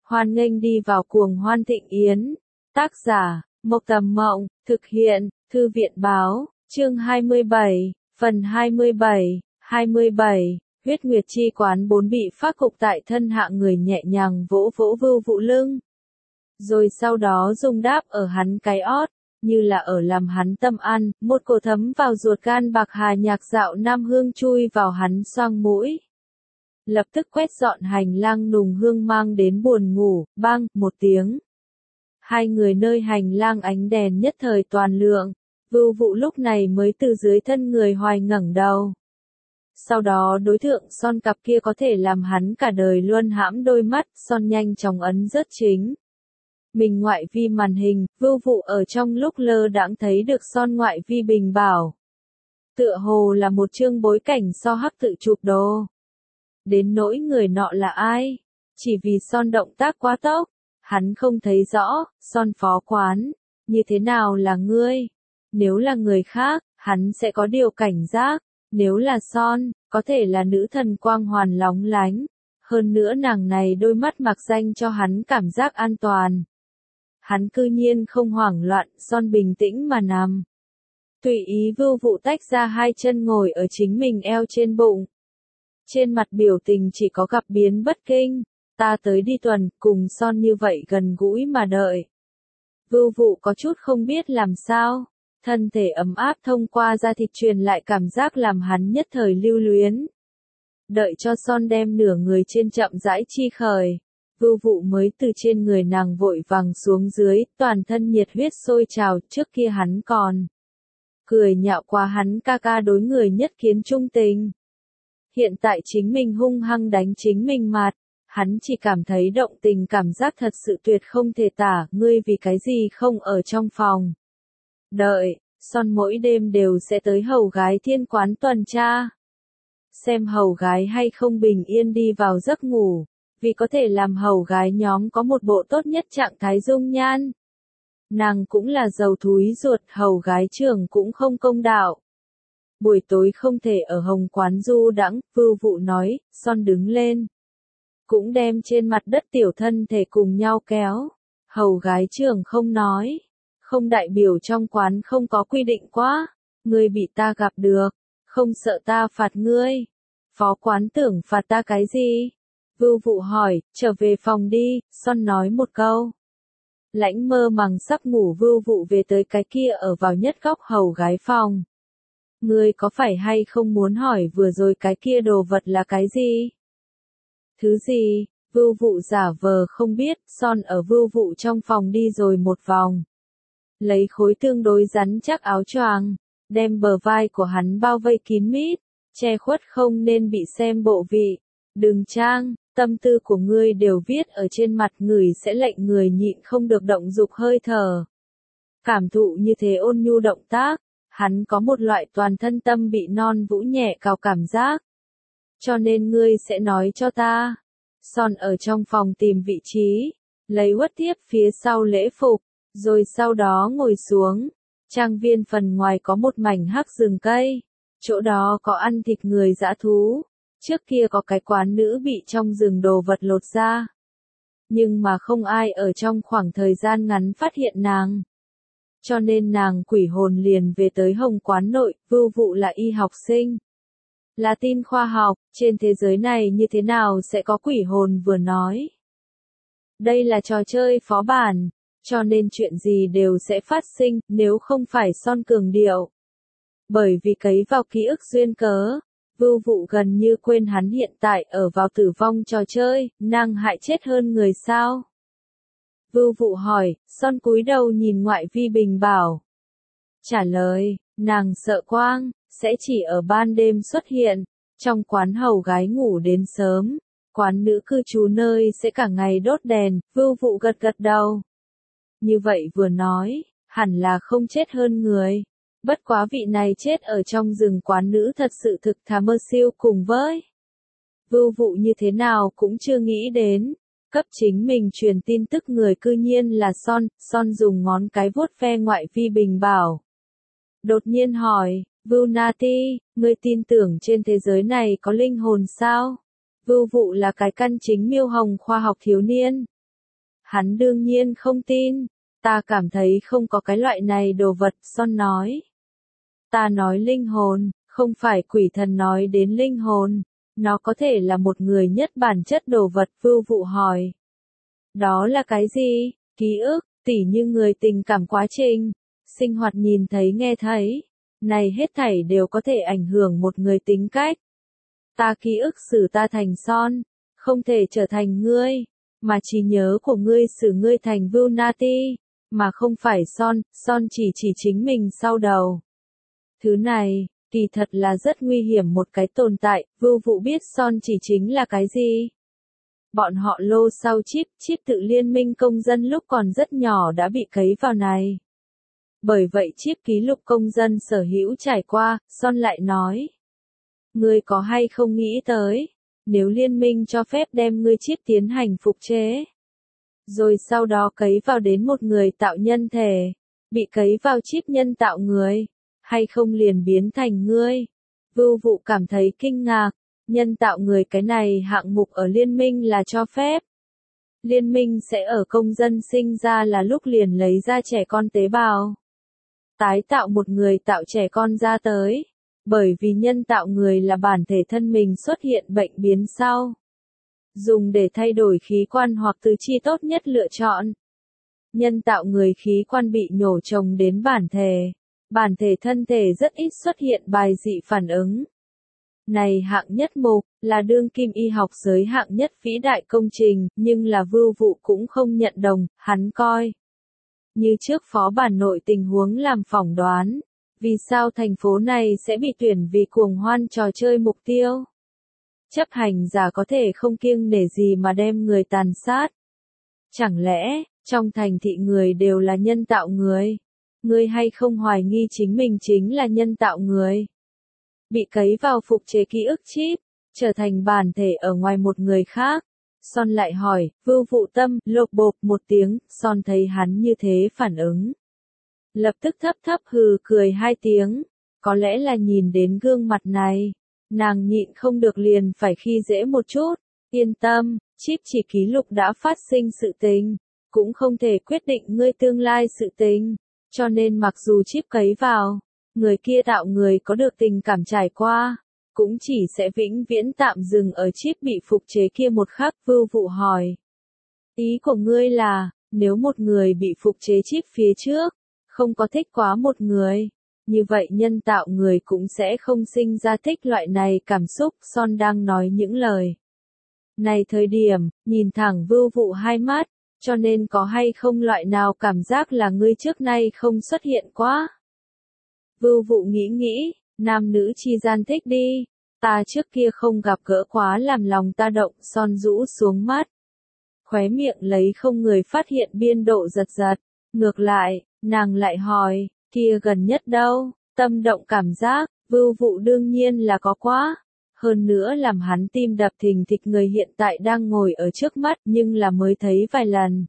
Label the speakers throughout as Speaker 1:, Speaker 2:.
Speaker 1: Hoan nghênh đi vào cuồng hoan thịnh yến. Tác giả, Mộc Tầm Mộng, thực hiện, Thư viện Báo, chương 27, phần 27. Huyết Nguyệt Chi Quán 4 bị phát cục tại thân hạ người nhẹ nhàng vỗ vỗ Vưu Vụ lưng. Rồi sau đó dùng đáp ở hắn cái ót, như là ở làm hắn tâm an, một cổ thấm vào ruột gan bạc hà nhạc dạo nam hương chui vào hắn xoang mũi. Lập tức quét dọn hành lang nùng hương mang đến buồn ngủ, bang, một tiếng. Hai người nơi hành lang ánh đèn nhất thời toàn lượng, Vưu Vụ lúc này mới từ dưới thân người hoài ngẩng đầu. Sau đó đối tượng son cặp kia có thể làm hắn cả đời luôn hãm đôi mắt, son nhanh chóng ấn rất chính. Mình ngoại vi màn hình, Vưu Vụ ở trong lúc lơ đãng thấy được son ngoại vi bình bảo. Tựa hồ là một chương bối cảnh so hắc tự chụp đồ. Đến nỗi người nọ là ai? Chỉ vì son động tác quá tốc, hắn không thấy rõ, son phó quán, như thế nào là ngươi? Nếu là người khác, hắn sẽ có điều cảnh giác, nếu là son, có thể là nữ thần quang hoàn lóng lánh. Hơn nữa nàng này đôi mắt mặc danh cho hắn cảm giác an toàn. Hắn cư nhiên không hoảng loạn, son bình tĩnh mà nằm. Tùy ý Vưu Vụ tách ra hai chân ngồi ở chính mình eo trên bụng. Trên mặt biểu tình chỉ có gặp biến bất kinh, ta tới đi tuần, cùng son như vậy gần gũi mà đợi. Vưu Vụ có chút không biết làm sao, thân thể ấm áp thông qua da thịt truyền lại cảm giác làm hắn nhất thời lưu luyến. Đợi cho son đem nửa người trên chậm rãi chi khởi, Vưu Vụ mới từ trên người nàng vội vàng xuống dưới, toàn thân nhiệt huyết sôi trào, trước kia hắn còn cười nhạo qua hắn ca ca đối người nhất kiến trung tình. Hiện tại chính mình hung hăng đánh chính mình mặt, hắn chỉ cảm thấy động tình cảm giác thật sự tuyệt không thể tả, ngươi vì cái gì không ở trong phòng. Đợi, son mỗi đêm đều sẽ tới hầu gái thiên quán tuần tra. Xem hầu gái hay không bình yên đi vào giấc ngủ, vì có thể làm hầu gái nhóm có một bộ tốt nhất trạng thái dung nhan. Nàng cũng là giàu thúi ruột, hầu gái trưởng cũng không công đạo. Buổi tối không thể ở hồng quán du đãng, Vưu Vụ nói, son đứng lên. Cũng đem trên mặt đất tiểu thân thể cùng nhau kéo. Hầu gái trưởng không nói. Không đại biểu trong quán không có quy định quá. Ngươi bị ta gặp được. Không sợ ta phạt ngươi. Phó quán tưởng phạt ta cái gì? Vưu Vụ hỏi, trở về phòng đi, son nói một câu. Lãnh mơ màng sắp ngủ Vưu Vụ về tới cái kia ở vào nhất góc hầu gái phòng. Ngươi có phải hay không muốn hỏi vừa rồi cái kia đồ vật là cái gì? Thứ gì? Vưu Vụ giả vờ không biết, son ở Vưu Vụ trong phòng đi rồi một vòng. Lấy khối tương đối rắn chắc áo choàng, đem bờ vai của hắn bao vây kín mít, che khuất không nên bị xem bộ vị. Đừng trang, tâm tư của ngươi đều viết ở trên mặt người sẽ lệnh người nhịn không được động dục hơi thở. Cảm thụ như thế ôn nhu động tác. Hắn có một loại toàn thân tâm bị non vũ nhẹ cào cảm giác. Cho nên ngươi sẽ nói cho ta. Son ở trong phòng tìm vị trí, lấy uất tiếp phía sau lễ phục, rồi sau đó ngồi xuống. Trang viên phần ngoài có một mảnh hắc rừng cây, chỗ đó có ăn thịt người dã thú. Trước kia có cái quán nữ bị trong rừng đồ vật lột ra. Nhưng mà không ai ở trong khoảng thời gian ngắn phát hiện nàng. Cho nên nàng quỷ hồn liền về tới hồng quán nội, Vưu Vụ là y học sinh. Là tin khoa học, trên thế giới này như thế nào sẽ có quỷ hồn vừa nói. Đây là trò chơi phó bản, cho nên chuyện gì đều sẽ phát sinh, nếu không phải son cường điệu. Bởi vì cấy vào ký ức duyên cớ, Vưu Vụ gần như quên hắn hiện tại ở vào tử vong trò chơi, nàng hại chết hơn người sao. Vưu Vụ hỏi, son cúi đầu nhìn ngoại vi bình bảo. Trả lời, nàng sợ quang, sẽ chỉ ở ban đêm xuất hiện, trong quán hầu gái ngủ đến sớm, quán nữ cư trú nơi sẽ cả ngày đốt đèn, Vưu Vụ gật gật đầu. Như vậy vừa nói, hẳn là không chết hơn người. Bất quá vị này chết ở trong rừng quán nữ thật sự thực thà mơ siêu cùng với. Vưu Vụ như thế nào cũng chưa nghĩ đến. Cấp chính mình truyền tin tức người cư nhiên là son dùng ngón cái vuốt ve ngoại vi bình bảo. Đột nhiên hỏi, Vưu Nati, ngươi tin tưởng trên thế giới này có linh hồn sao? Vưu Vụ là cái căn chính miêu hồng khoa học thiếu niên. Hắn đương nhiên không tin. Ta cảm thấy không có cái loại này đồ vật, Son nói. Ta nói linh hồn, không phải quỷ thần nói đến linh hồn. Nó có thể là một người nhất bản chất đồ vật, Vưu Vụ hỏi. Đó là cái gì? Ký ức, tỉ như người tình cảm quá trình, sinh hoạt nhìn thấy nghe thấy. Này hết thảy đều có thể ảnh hưởng một người tính cách. Ta ký ức xử ta thành Son, không thể trở thành ngươi, mà trí nhớ của ngươi xử ngươi thành Vưu Nati, mà không phải Son chỉ chính mình sau đầu. Thứ này, kỳ thật là rất nguy hiểm một cái tồn tại, Vưu Vụ biết Son chỉ chính là cái gì. Bọn họ lô sau chip tự liên minh công dân lúc còn rất nhỏ đã bị cấy vào này. Bởi vậy chip ký lục công dân sở hữu trải qua, Son lại nói. Ngươi có hay không nghĩ tới, nếu liên minh cho phép đem ngươi chip tiến hành phục chế, rồi sau đó cấy vào đến một người tạo nhân thể, bị cấy vào chip nhân tạo người, hay không liền biến thành ngươi. Vưu Vụ cảm thấy kinh ngạc, nhân tạo người cái này hạng mục ở liên minh là cho phép. Liên minh sẽ ở công dân sinh ra là lúc liền lấy ra trẻ con tế bào. Tái tạo một người tạo trẻ con ra tới. Bởi vì nhân tạo người là bản thể thân mình xuất hiện bệnh biến sau. Dùng để thay đổi khí quan hoặc tứ chi tốt nhất lựa chọn. Nhân tạo người khí quan bị nhổ trồng đến bản thể. Bản thể thân thể rất ít xuất hiện bài dị phản ứng. Này hạng nhất mục, là đương kim y học giới hạng nhất vĩ đại công trình, nhưng là Vưu Vụ cũng không nhận đồng, hắn coi. Như trước phó bản nội tình huống làm phỏng đoán. Vì sao thành phố này sẽ bị tuyển vì cuồng hoan trò chơi mục tiêu? Chấp hành giả có thể không kiêng nể gì mà đem người tàn sát. Chẳng lẽ, trong thành thị người đều là nhân tạo người? Ngươi hay không hoài nghi chính mình chính là nhân tạo người? Bị cấy vào phục chế ký ức chip, trở thành bản thể ở ngoài một người khác. Son lại hỏi, Vưu Vụ tâm, lộp bộp một tiếng, Son thấy hắn như thế phản ứng. Lập tức thấp hừ cười hai tiếng, có lẽ là nhìn đến gương mặt này, nàng nhịn không được liền phải khi dễ một chút, yên tâm, chip chỉ ký lục đã phát sinh sự tình, cũng không thể quyết định ngươi tương lai sự tình, cho nên mặc dù chip cấy vào, người kia tạo người có được tình cảm trải qua, cũng chỉ sẽ vĩnh viễn tạm dừng ở chip bị phục chế kia một khắc. Vưu Vụ hỏi. Ý của ngươi là, nếu một người bị phục chế chip phía trước, không có thích quá một người, như vậy nhân tạo người cũng sẽ không sinh ra thích loại này cảm xúc. Son đang nói những lời này thời điểm, nhìn thẳng Vưu Vụ hai mắt, cho nên có hay không loại nào cảm giác là ngươi trước nay không xuất hiện quá. Vưu Vụ nghĩ, nam nữ chi gian thích đi, ta trước kia không gặp gỡ quá làm lòng ta động. Son rũ xuống mắt, khóe miệng lấy không người phát hiện biên độ giật. Ngược lại, nàng lại hỏi, kia gần nhất đâu, tâm động cảm giác, Vưu Vụ đương nhiên là có quá. Hơn nữa làm hắn tim đập thình thịch người hiện tại đang ngồi ở trước mắt nhưng là mới thấy vài lần.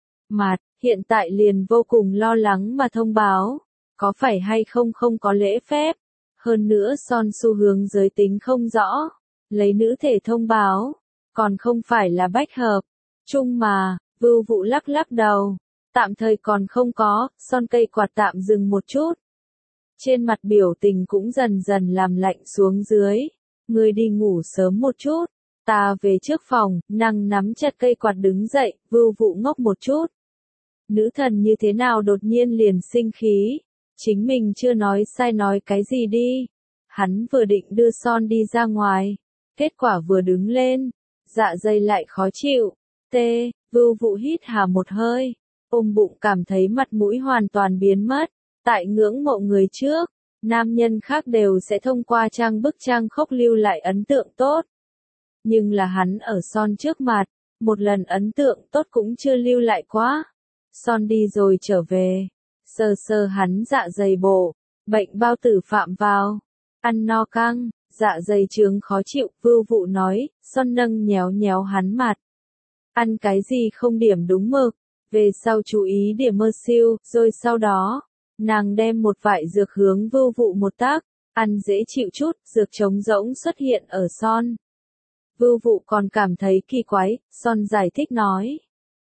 Speaker 1: Hiện tại liền vô cùng lo lắng mà thông báo, có phải hay không không có lễ phép. Hơn nữa Son xu hướng giới tính không rõ, lấy nữ thể thông báo, còn không phải là bách hợp. Chung mà, Vưu Vụ lắc đầu. Tạm thời còn không có. Son cây quạt tạm dừng một chút. Trên mặt biểu tình cũng dần dần làm lạnh xuống dưới. Ngươi đi ngủ sớm một chút. Ta về trước phòng, nàng nắm chặt cây quạt đứng dậy. Vưu Vụ ngốc một chút. Nữ thần như thế nào đột nhiên liền sinh khí. Chính mình chưa nói sai nói cái gì đi. Hắn vừa định đưa Son đi ra ngoài. Kết quả vừa đứng lên. Dạ dày lại khó chịu. Vưu Vụ hít hà một hơi. Ôm bụng cảm thấy mặt mũi hoàn toàn biến mất. Tại ngưỡng mộ người trước, nam nhân khác đều sẽ thông qua trang bức trang khốc lưu lại ấn tượng tốt. Nhưng là hắn ở Son trước mặt, một lần ấn tượng tốt cũng chưa lưu lại quá. Son đi rồi trở về, sờ hắn dạ dày bộ, bệnh bao tử phạm vào, ăn no căng, dạ dày trướng khó chịu. Vưu Vụ nói. Son nâng nhéo hắn mặt. Ăn cái gì không điểm đúng mực, về sau chú ý điểm mơ siêu. Rồi sau đó, nàng đem một vại dược hướng Vưu Vụ một tác, ăn dễ chịu chút. Dược trống rỗng xuất hiện ở Son. Vưu Vụ còn cảm thấy kỳ quái. Son giải thích nói.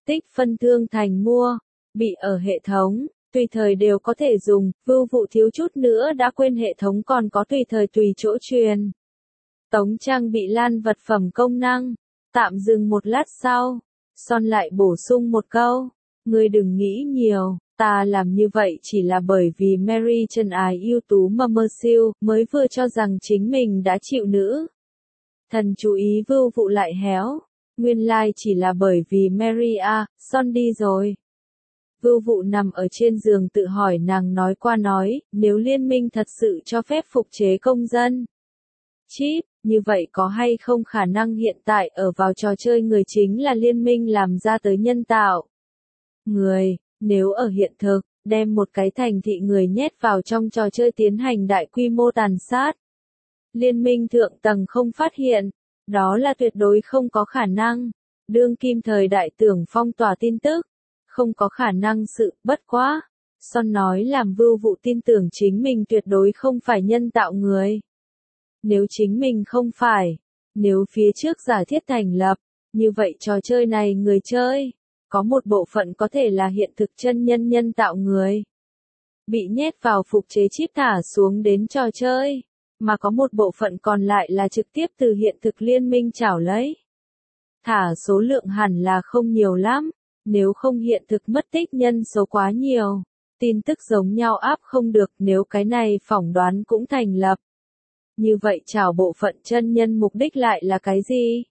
Speaker 1: tích phân thương thành mua, bị ở hệ thống, tùy thời đều có thể dùng, Vưu Vụ thiếu chút nữa đã quên hệ thống còn có tùy thời tùy chỗ truyền. Tống trang bị lan vật phẩm công năng, tạm dừng một lát sau, Son lại bổ sung một câu, ngươi đừng nghĩ nhiều, ta làm như vậy chỉ là bởi vì Mary chân ái ưu tú mà Merciel mới vừa cho rằng chính mình đã chịu nữ. Thần chú ý Vưu Vụ lại héo, nguyên lai chỉ là bởi vì Mary Son đi rồi. Vưu Vụ nằm ở trên giường tự hỏi nàng nói qua nói, nếu liên minh thật sự cho phép phục chế công dân chip, như vậy có hay không khả năng hiện tại ở vào trò chơi người chính là liên minh làm ra tới nhân tạo người, nếu ở hiện thực, đem một cái thành thị người nhét vào trong trò chơi tiến hành đại quy mô tàn sát. Liên minh thượng tầng không phát hiện, đó là tuyệt đối không có khả năng. Đương kim thời đại tưởng phong tỏa tin tức, không có khả năng sự, bất quá. Son nói làm Vưu Vụ tin tưởng chính mình tuyệt đối không phải nhân tạo người. Nếu chính mình không phải, nếu phía trước giả thiết thành lập, như vậy trò chơi này người chơi, có một bộ phận có thể là hiện thực chân nhân tạo người. Bị nhét vào phục chế chip thả xuống đến trò chơi, mà có một bộ phận còn lại là trực tiếp từ hiện thực liên minh trảo lấy. Thả số lượng hẳn là không nhiều lắm, nếu không hiện thực mất tích nhân số quá nhiều, tin tức giống nhau áp không được nếu cái này phỏng đoán cũng thành lập. Như vậy trảo bộ phận chân nhân mục đích lại là cái gì?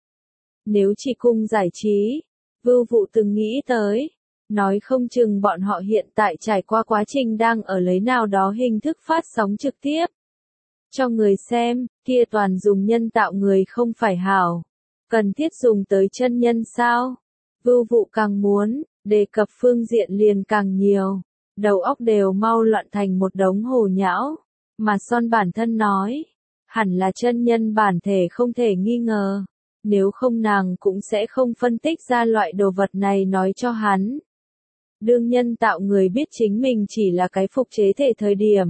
Speaker 1: Nếu chỉ cung giải trí, Vưu Vụ từng nghĩ tới, nói không chừng bọn họ hiện tại trải qua quá trình đang ở lấy nào đó hình thức phát sóng trực tiếp. Cho người xem, kia toàn dùng nhân tạo người không phải hảo. Cần thiết dùng tới chân nhân sao? Vưu Vụ càng muốn, đề cập phương diện liền càng nhiều. Đầu óc đều mau loạn thành một đống hồ nhão. Mà Son bản thân nói, hẳn là chân nhân bản thể không thể nghi ngờ. Nếu không nàng cũng sẽ không phân tích ra loại đồ vật này nói cho hắn. Đương nhân tạo người biết chính mình chỉ là cái phục chế thể thời điểm.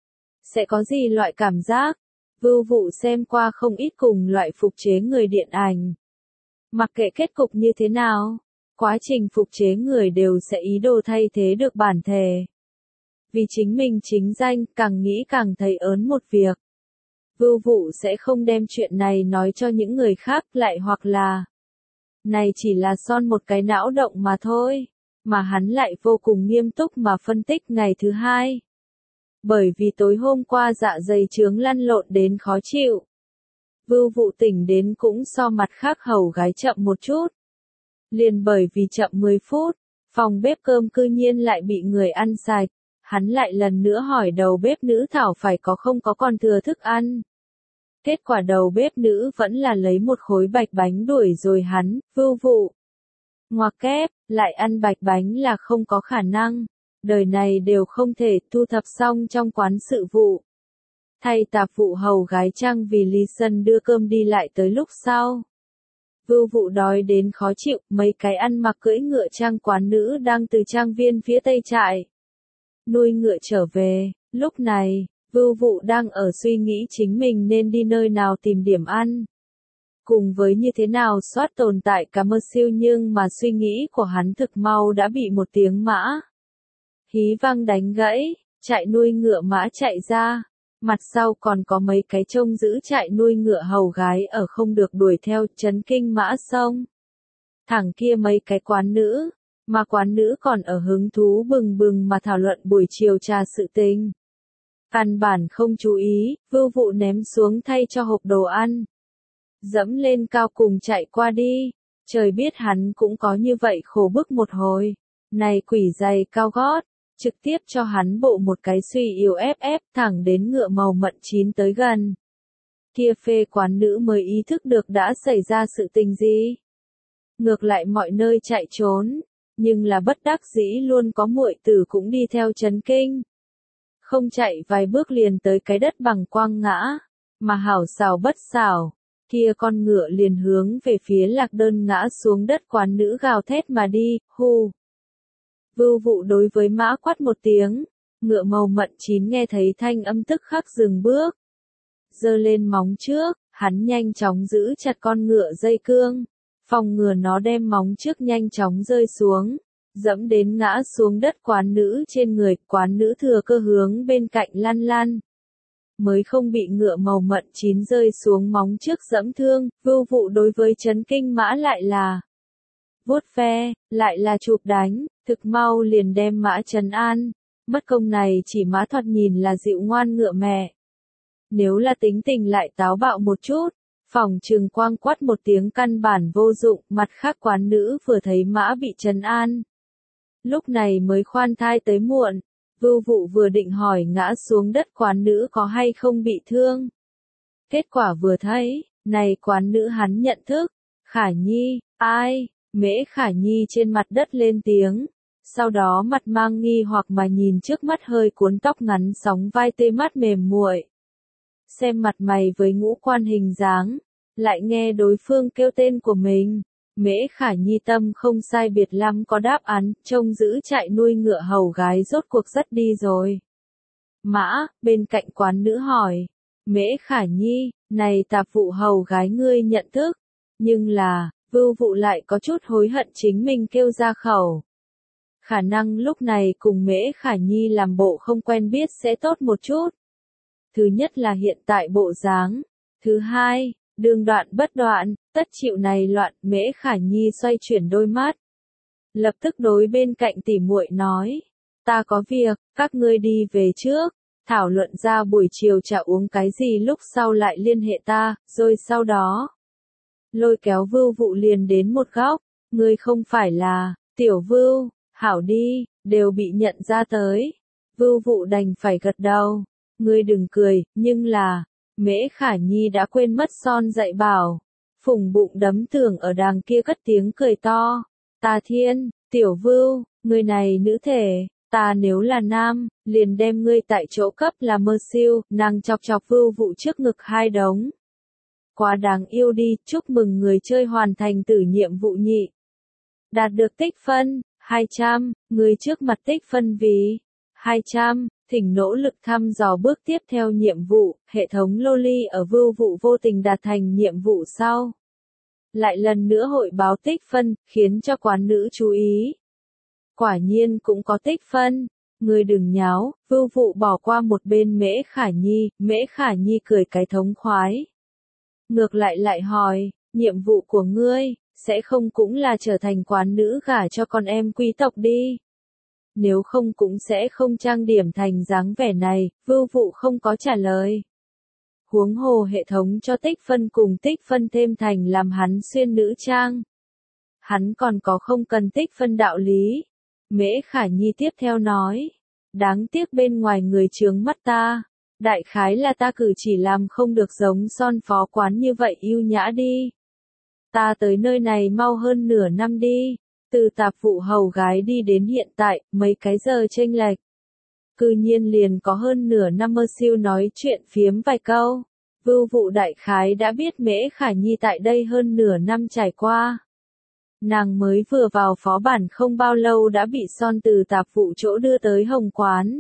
Speaker 1: Sẽ có gì loại cảm giác? Vưu Vụ xem qua không ít cùng loại phục chế người điện ảnh. Mặc kệ kết cục như thế nào, quá trình phục chế người đều sẽ ý đồ thay thế được bản thể. Vì chính mình chính danh, càng nghĩ càng thấy ớn một việc. Vưu Vụ sẽ không đem chuyện này nói cho những người khác lại hoặc là này chỉ là Son một cái não động mà thôi, mà hắn lại vô cùng nghiêm túc mà phân tích ngày thứ hai. Bởi vì tối hôm qua dạ dày trướng lăn lộn đến khó chịu. Vưu Vụ tỉnh đến cũng so mặt khác hầu gái chậm một chút. Liền bởi vì chậm 10 phút, phòng bếp cơm cư nhiên lại bị người ăn sạch. Hắn lại lần nữa hỏi đầu bếp nữ Thảo phải có không có còn thừa thức ăn. Kết quả đầu bếp nữ vẫn là lấy một khối bạch bánh đuổi rồi hắn, Vưu Vụ. Ngoặc kép, lại ăn bạch bánh là không có khả năng. Đời này đều không thể thu thập xong trong quán sự vụ. Thay tạp vụ hầu gái Trang vì Lý Sân đưa cơm đi lại tới lúc sau. Vưu Vụ đói đến khó chịu, mấy cái ăn mặc cưỡi ngựa Trang quán nữ đang từ trang viên phía tây trại. Nuôi ngựa trở về, lúc này, Vưu Vụ đang ở suy nghĩ chính mình nên đi nơi nào tìm điểm ăn. Cùng với như thế nào soát tồn tại cả Merciel nhưng mà suy nghĩ của hắn thực mau đã bị một tiếng mã hí vang đánh gãy, trại nuôi ngựa mã chạy ra, mặt sau còn có mấy cái trông giữ trại nuôi ngựa hầu gái ở không được đuổi theo chấn kinh mã sông. Thẳng kia mấy cái quán nữ, mà quán nữ còn ở hứng thú bừng bừng mà thảo luận buổi chiều trà sự tình. Căn bản không chú ý, Vưu Vụ ném xuống thay cho hộp đồ ăn. Dẫm lên cao cùng chạy qua đi, trời biết hắn cũng có như vậy khổ bức một hồi. Này quỷ giày cao gót, trực tiếp cho hắn bộ một cái suy yếu ép thẳng đến ngựa màu mận chín tới gần. Kia phê quán nữ mới ý thức được đã xảy ra sự tình gì. Ngược lại mọi nơi chạy trốn, nhưng là bất đắc dĩ luôn có muội tử cũng đi theo chấn kinh. Không chạy vài bước liền tới cái đất bằng quang ngã, mà hảo xảo bất xảo, kia con ngựa liền hướng về phía Lạc Đơn ngã xuống đất quán nữ gào thét mà đi, hù. Vưu Vụ đối với mã quát một tiếng, ngựa màu mận chín nghe thấy thanh âm tức khắc dừng bước. Giơ lên móng trước, hắn nhanh chóng giữ chặt con ngựa dây cương, phòng ngừa nó đem móng trước nhanh chóng rơi xuống, dẫm đến ngã xuống đất quán nữ trên người, quán nữ thừa cơ hướng bên cạnh lăn lăn. Mới không bị ngựa màu mận chín rơi xuống móng trước dẫm thương, Vưu Vụ đối với Trấn Kinh Mã lại là vuốt ve, lại là chụp đánh, thực mau liền đem mã trấn an. Mất công này chỉ mã thoạt nhìn là dịu ngoan ngựa mẹ. Nếu là tính tình lại táo bạo một chút, phòng trường quang quát một tiếng căn bản vô dụng, mặt khác quán nữ vừa thấy mã bị trấn an. Lúc này mới khoan thai tới muộn, Vưu Vụ vừa định hỏi ngã xuống đất quán nữ có hay không bị thương. Kết quả vừa thấy, này quán nữ hắn nhận thức, Khả Nhi, ai, Mễ Khả Nhi trên mặt đất lên tiếng, sau đó mặt mang nghi hoặc mà nhìn trước mắt hơi cuốn tóc ngắn sóng vai tê mắt mềm muội. Xem mặt mày với ngũ quan hình dáng, lại nghe đối phương kêu tên của mình. Mễ Khả Nhi tâm không sai biệt lắm có đáp án, trông giữ trại nuôi ngựa hầu gái rốt cuộc dắt đi rồi. Mã, bên cạnh quán nữ hỏi, Mễ Khả Nhi, này tạp vụ hầu gái ngươi nhận thức, nhưng là, Vưu Vụ lại có chút hối hận chính mình kêu ra khẩu. Khả năng lúc này cùng Mễ Khả Nhi làm bộ không quen biết sẽ tốt một chút. Thứ nhất là hiện tại bộ dáng, thứ hai, đường đoạn bất đoạn, tất chịu này loạn. Mễ Khả Nhi xoay chuyển đôi mắt, lập tức đối bên cạnh tỉ muội nói, ta có việc, các ngươi đi về trước, thảo luận ra buổi chiều trà uống cái gì lúc sau lại liên hệ ta, rồi sau đó lôi kéo Vưu Vụ liền đến một góc, ngươi không phải là Tiểu Vưu, hảo đi, đều bị nhận ra tới. Vưu Vụ đành phải gật đầu, ngươi đừng cười, nhưng là Mễ Khả Nhi đã quên mất son dạy bảo, phùng bụng đấm tường ở đàng kia cất tiếng cười to, ta thiên, Tiểu Vưu, ngươi này nữ thể, ta nếu là nam, liền đem ngươi tại chỗ cấp là mơ siêu. Nàng chọc chọc Vưu Vụ trước ngực hai đống. Quá đáng yêu đi, chúc mừng người chơi hoàn thành tử nhiệm vụ nhị. Đạt được tích phân, 200, người trước mặt tích phân vì 200, thỉnh nỗ lực thăm dò bước tiếp theo nhiệm vụ, hệ thống Loli ở Vưu Vụ vô tình đạt thành nhiệm vụ sau. Lại lần nữa hội báo tích phân, khiến cho quán nữ chú ý. Quả nhiên cũng có tích phân, người đừng nháo. Vưu Vụ bỏ qua một bên Mễ Khả Nhi, Mễ Khả Nhi cười cái thống khoái. Ngược lại hỏi, nhiệm vụ của ngươi, sẽ không cũng là trở thành quán nữ gả cho con em quý tộc đi. Nếu không cũng sẽ không trang điểm thành dáng vẻ này. Vưu Vụ không có trả lời. Huống hồ hệ thống cho tích phân cùng tích phân thêm thành làm hắn xuyên nữ trang. Hắn còn có không cần tích phân đạo lý. Mễ Khả Nhi tiếp theo nói, đáng tiếc bên ngoài người chướng mắt ta. Đại khái là ta cử chỉ làm không được giống son phó quán như vậy ưu nhã đi. Ta tới nơi này mau hơn nửa năm đi, từ tạp vụ hầu gái đi đến hiện tại, mấy cái giờ chênh lệch. Cư nhiên liền có hơn nửa năm mơ siêu nói chuyện phiếm vài câu. Vưu Vụ đại khái đã biết Mễ Khả Nhi tại đây hơn nửa năm trải qua. Nàng mới vừa vào phó bản không bao lâu đã bị son từ tạp vụ chỗ đưa tới hồng quán.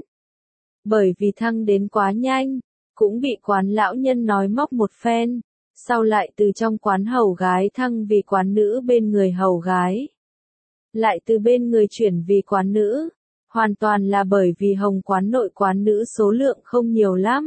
Speaker 1: Bởi vì thăng đến quá nhanh, cũng bị quán lão nhân nói móc một phen, sau lại từ trong quán hầu gái thăng vì quán nữ bên người hầu gái. Lại từ bên người chuyển vì quán nữ, hoàn toàn là bởi vì hồng quán nội quán nữ số lượng không nhiều lắm.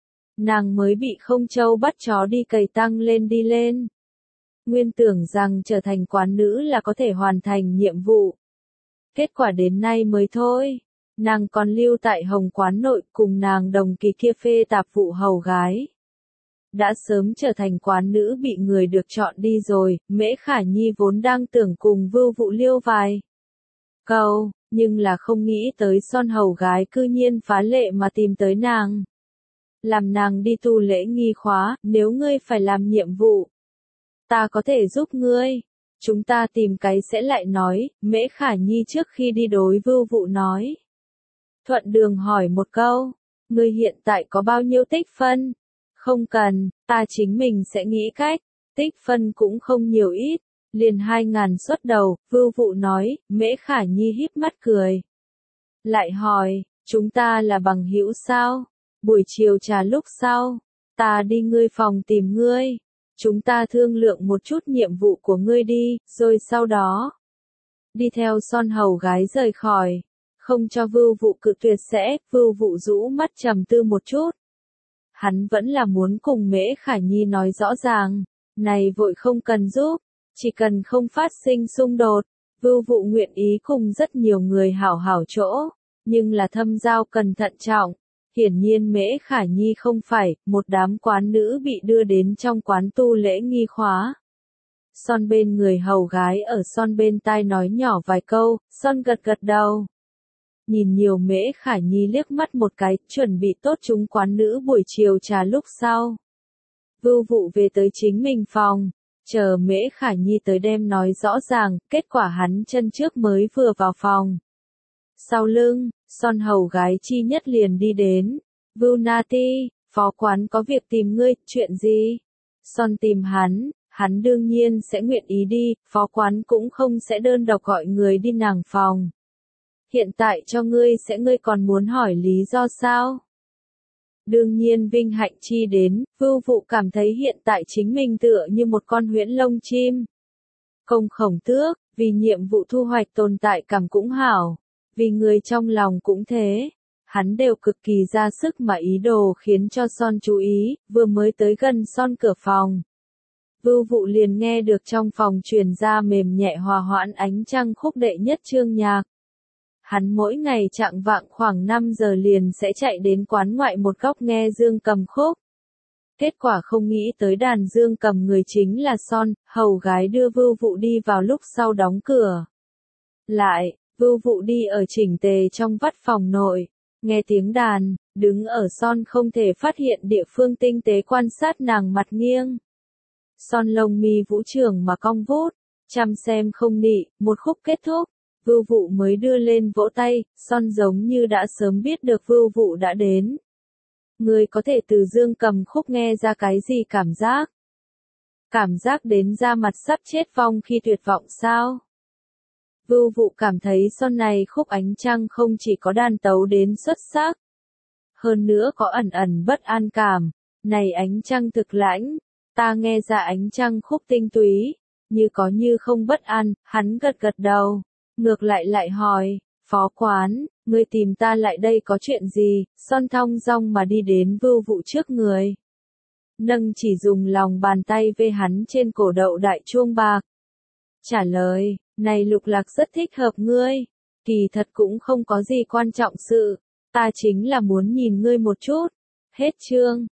Speaker 1: Nàng mới bị không trâu bắt chó đi cày tăng lên đi lên. Nguyên tưởng rằng trở thành quán nữ là có thể hoàn thành nhiệm vụ. Kết quả đến nay mới thôi. Nàng còn lưu tại hồng quán nội cùng nàng đồng kỳ kia phê tạp vụ hầu gái. Đã sớm trở thành quán nữ bị người được chọn đi rồi. Mễ Khả Nhi vốn đang tưởng cùng Vưu Vụ liêu vài câu, nhưng là không nghĩ tới son hầu gái cư nhiên phá lệ mà tìm tới nàng. Làm nàng đi tu lễ nghi khóa, nếu ngươi phải làm nhiệm vụ, ta có thể giúp ngươi. Chúng ta tìm cái sẽ lại nói. Mễ Khả Nhi trước khi đi đối Vưu Vụ nói. Thuận đường hỏi một câu, ngươi hiện tại có bao nhiêu tích phân? Không cần, ta chính mình sẽ nghĩ cách, tích phân cũng không nhiều ít, liền 2.000 xuất đầu. Vưu Vụ nói. Mễ Khả Nhi híp mắt cười. Lại hỏi, chúng ta là bằng hữu sao? Buổi chiều trà lúc sau, ta đi ngươi phòng tìm ngươi. Chúng ta thương lượng một chút nhiệm vụ của ngươi đi, rồi sau đó đi theo Son hầu gái rời khỏi. Không cho Vưu Vụ cự tuyệt sẽ, Vưu Vụ rũ mắt trầm tư một chút. Hắn vẫn là muốn cùng Mễ Khả Nhi nói rõ ràng, này vội không cần giúp, chỉ cần không phát sinh xung đột. Vưu Vụ nguyện ý cùng rất nhiều người hảo hảo chỗ, nhưng là thâm giao cần thận trọng. Hiển nhiên Mễ Khả Nhi không phải, một đám quán nữ bị đưa đến trong quán tu lễ nghi khóa. Son bên người hầu gái ở Son bên tai nói nhỏ vài câu, Son gật gật đầu. Nhìn nhiều Mễ Khả Nhi liếc mắt một cái, chuẩn bị tốt chúng quán nữ buổi chiều trà lúc sau. Vưu Vụ về tới chính mình phòng, chờ Mễ Khả Nhi tới đem nói rõ ràng, kết quả hắn chân trước mới vừa vào phòng. Sau lưng, Son hầu gái chi nhất liền đi đến. Vưu Nati, phó quán có việc tìm ngươi, chuyện gì? Son tìm hắn đương nhiên sẽ nguyện ý đi, phó quán cũng không sẽ đơn độc gọi người đi nàng phòng. Hiện tại cho ngươi ngươi còn muốn hỏi lý do sao? Đương nhiên vinh hạnh chi đến, Vưu Vụ cảm thấy hiện tại chính mình tựa như một con huyễn lông chim. Không khổng tước, vì nhiệm vụ thu hoạch tồn tại cảm cũng hảo, vì người trong lòng cũng thế. Hắn đều cực kỳ ra sức mà ý đồ khiến cho Son chú ý, vừa mới tới gần Son cửa phòng. Vưu Vụ liền nghe được trong phòng truyền ra mềm nhẹ hòa hoãn ánh trăng khúc đệ nhất chương nhạc. Hắn mỗi ngày chạng vạng khoảng 5 giờ liền sẽ chạy đến quán ngoại một góc nghe dương cầm khúc. Kết quả không nghĩ tới đàn dương cầm người chính là Son, hầu gái đưa Vưu Vụ đi vào lúc sau đóng cửa. Lại, Vưu Vụ đi ở chỉnh tề trong vắt phòng nội, nghe tiếng đàn, đứng ở Son không thể phát hiện địa phương tinh tế quan sát nàng mặt nghiêng. Son lông mi vũ trưởng mà cong vút, chăm xem không nị, một khúc kết thúc. Vưu Vụ mới đưa lên vỗ tay, Son giống như đã sớm biết được Vưu Vụ đã đến. Người có thể từ dương cầm khúc nghe ra cái gì cảm giác? Cảm giác đến da mặt sắp chết vong khi tuyệt vọng sao? Vưu Vụ cảm thấy Son này khúc ánh trăng không chỉ có đàn tấu đến xuất sắc, hơn nữa có ẩn ẩn bất an cảm. Này ánh trăng thực lãnh, ta nghe ra ánh trăng khúc tinh túy, như có như không bất an, hắn gật gật đầu. Ngược lại hỏi, phó quán, ngươi tìm ta lại đây có chuyện gì? Son thong dong mà đi đến Vưu Vụ trước người. Nâng chỉ dùng lòng bàn tay vê hắn trên cổ đậu đại chuông bạc. Trả lời, này Lục Lạc rất thích hợp ngươi. Kỳ thật cũng không có gì quan trọng sự. Ta chính là muốn nhìn ngươi một chút. Hết chương.